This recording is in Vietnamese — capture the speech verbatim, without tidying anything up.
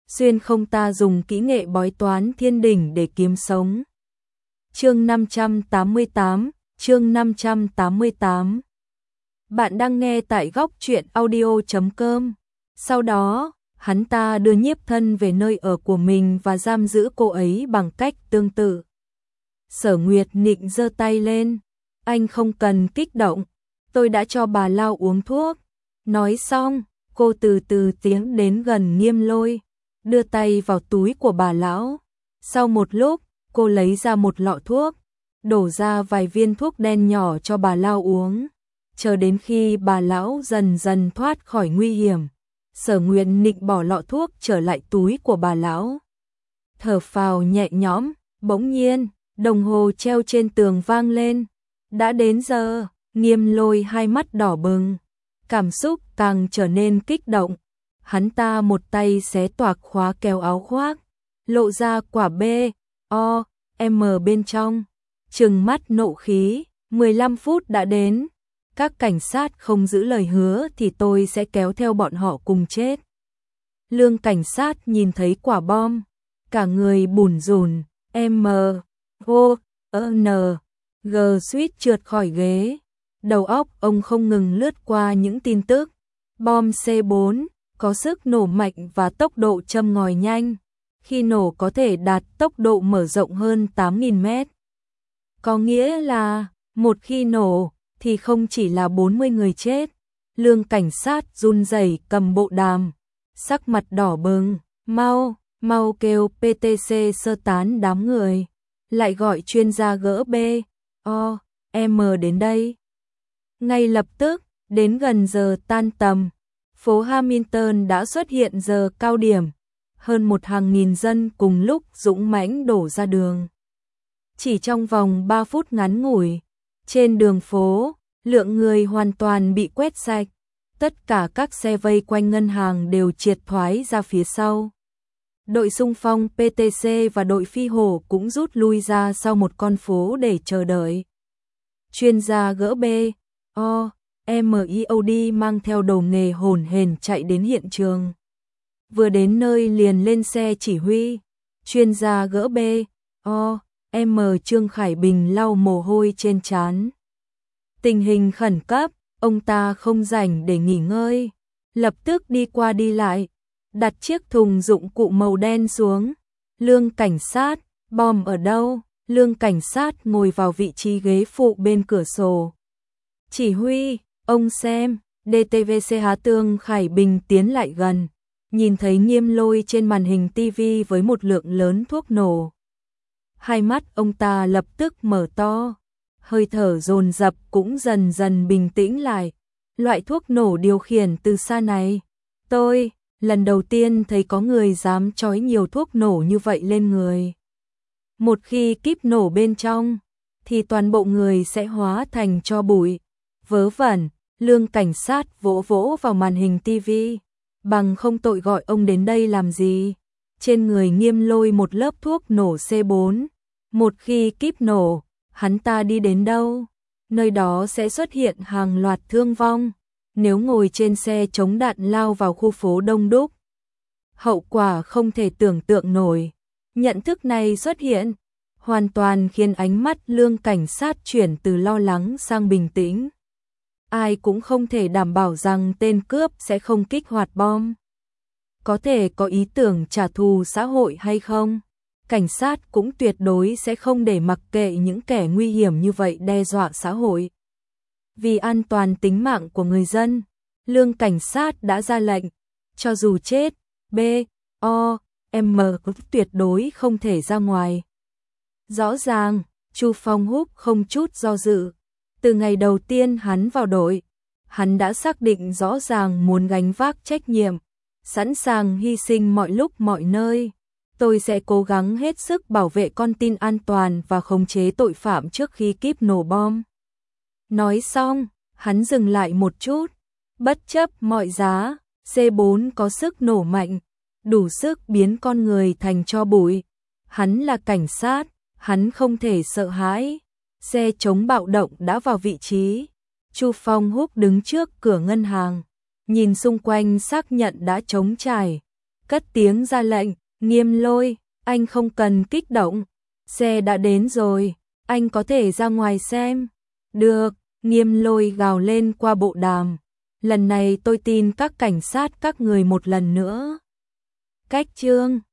xuyên không ta dùng kỹ nghệ bói toán thiên đỉnh để kiếm sống. Chương năm trăm tám mươi tám, chương năm trăm tám mươi tám. Bạn đang nghe tại góc truyện audio chấm com. Sau đó, hắn ta đưa Nhiếp Thân về nơi ở của mình và giam giữ cô ấy bằng cách tương tự. Sở Nguyệt Nịnh giơ tay lên, anh không cần kích động, tôi đã cho bà Lao uống thuốc. Nói xong, cô từ từ tiến đến gần Nghiêm Lôi, đưa tay vào túi của bà lão. Sau một lúc, cô lấy ra một lọ thuốc, đổ ra vài viên thuốc đen nhỏ cho bà Lao uống. Chờ đến khi bà lão dần dần thoát khỏi nguy hiểm, Sở Nguyệt Nịnh bỏ lọ thuốc trở lại túi của bà lão. Thở phào nhẹ nhõm, bỗng nhiên, đồng hồ treo trên tường vang lên. Đã đến giờ. Nghiêm Lôi hai mắt đỏ bừng, cảm xúc càng trở nên kích động. Hắn ta một tay xé toạc khóa kéo áo khoác, lộ ra quả B, O, M bên trong, trừng mắt nộ khí. mười lăm phút đã đến, các cảnh sát không giữ lời hứa thì tôi sẽ kéo theo bọn họ cùng chết. Lương cảnh sát nhìn thấy quả bom, cả người bủn rủn. M, O, N, G suýt trượt khỏi ghế. Đầu óc ông không ngừng lướt qua những tin tức. Bom C bốn có sức nổ mạnh và tốc độ châm ngòi nhanh. Khi nổ có thể đạt tốc độ mở rộng hơn tám nghìn mét. Có nghĩa là, một khi nổ, thì không chỉ là bốn mươi người chết. Lương cảnh sát run rẩy cầm bộ đàm, sắc mặt đỏ bừng. Mau, mau kêu pê tê xê sơ tán đám người. Lại gọi chuyên gia gỡ B, O, M đến đây. Ngay lập tức, đến gần giờ tan tầm, phố Hamilton đã xuất hiện giờ cao điểm. Hơn một hàng nghìn dân cùng lúc dũng mãnh đổ ra đường. Chỉ trong vòng ba phút ngắn ngủi, trên đường phố, lượng người hoàn toàn bị quét sạch. Tất cả các xe vây quanh ngân hàng đều triệt thoái ra phía sau. Đội xung phong pê tê xê và đội phi hổ cũng rút lui ra sau một con phố để chờ đợi. Chuyên gia gỡ B, O, M I O D mang theo đầu nghề hổn hển chạy đến hiện trường. Vừa đến nơi liền lên xe chỉ huy. Chuyên gia gỡ B, O, M Trương Khải Bình lau mồ hôi trên trán. Tình hình khẩn cấp, ông ta không rảnh để nghỉ ngơi, lập tức đi qua đi lại, đặt chiếc thùng dụng cụ màu đen xuống. Lương cảnh sát, bom ở đâu? Lương cảnh sát ngồi vào vị trí ghế phụ bên cửa sổ. Chỉ huy, ông xem. đê tê vê xê Há Tương Khải Bình tiến lại gần, nhìn thấy Nghiêm Lôi trên màn hình tivi với một lượng lớn thuốc nổ. Hai mắt ông ta lập tức mở to, hơi thở dồn dập cũng dần dần bình tĩnh lại. Loại thuốc nổ điều khiển từ xa này, tôi lần đầu tiên thấy có người dám trói nhiều thuốc nổ như vậy lên người. Một khi kíp nổ bên trong, thì toàn bộ người sẽ hóa thành tro bụi. Vớ vẩn, lương cảnh sát vỗ vỗ vào màn hình tivi. Bằng không tội gọi ông đến đây làm gì? Trên người Nghiêm Lôi một lớp thuốc nổ C bốn. Một khi kíp nổ, hắn ta đi đến đâu? Nơi đó sẽ xuất hiện hàng loạt thương vong. Nếu ngồi trên xe chống đạn lao vào khu phố đông đúc, hậu quả không thể tưởng tượng nổi. Nhận thức này xuất hiện, hoàn toàn khiến ánh mắt lương cảnh sát chuyển từ lo lắng sang bình tĩnh. Ai cũng không thể đảm bảo rằng tên cướp sẽ không kích hoạt bom. Có thể có ý tưởng trả thù xã hội hay không? Cảnh sát cũng tuyệt đối sẽ không để mặc kệ những kẻ nguy hiểm như vậy đe dọa xã hội. Vì an toàn tính mạng của người dân, lương cảnh sát đã ra lệnh, cho dù chết, B, O, M cũng tuyệt đối không thể ra ngoài. Rõ ràng, Chu Phong Húc không chút do dự. Từ ngày đầu tiên hắn vào đội, hắn đã xác định rõ ràng muốn gánh vác trách nhiệm, sẵn sàng hy sinh mọi lúc mọi nơi. Tôi sẽ cố gắng hết sức bảo vệ con tin an toàn và khống chế tội phạm trước khi kíp nổ bom. Nói xong, hắn dừng lại một chút. Bất chấp mọi giá, C bốn có sức nổ mạnh, đủ sức biến con người thành tro bụi. Hắn là cảnh sát, hắn không thể sợ hãi. Xe chống bạo động đã vào vị trí. Chu Phong Húc đứng trước cửa ngân hàng, nhìn xung quanh xác nhận đã trống trải. cất tiếng ra lệnh, Nghiêm Lôi, anh không cần kích động, xe đã đến rồi, anh có thể ra ngoài xem. Được, Nghiêm Lôi gào lên qua bộ đàm, lần này tôi tin các cảnh sát các người một lần nữa. Cách chương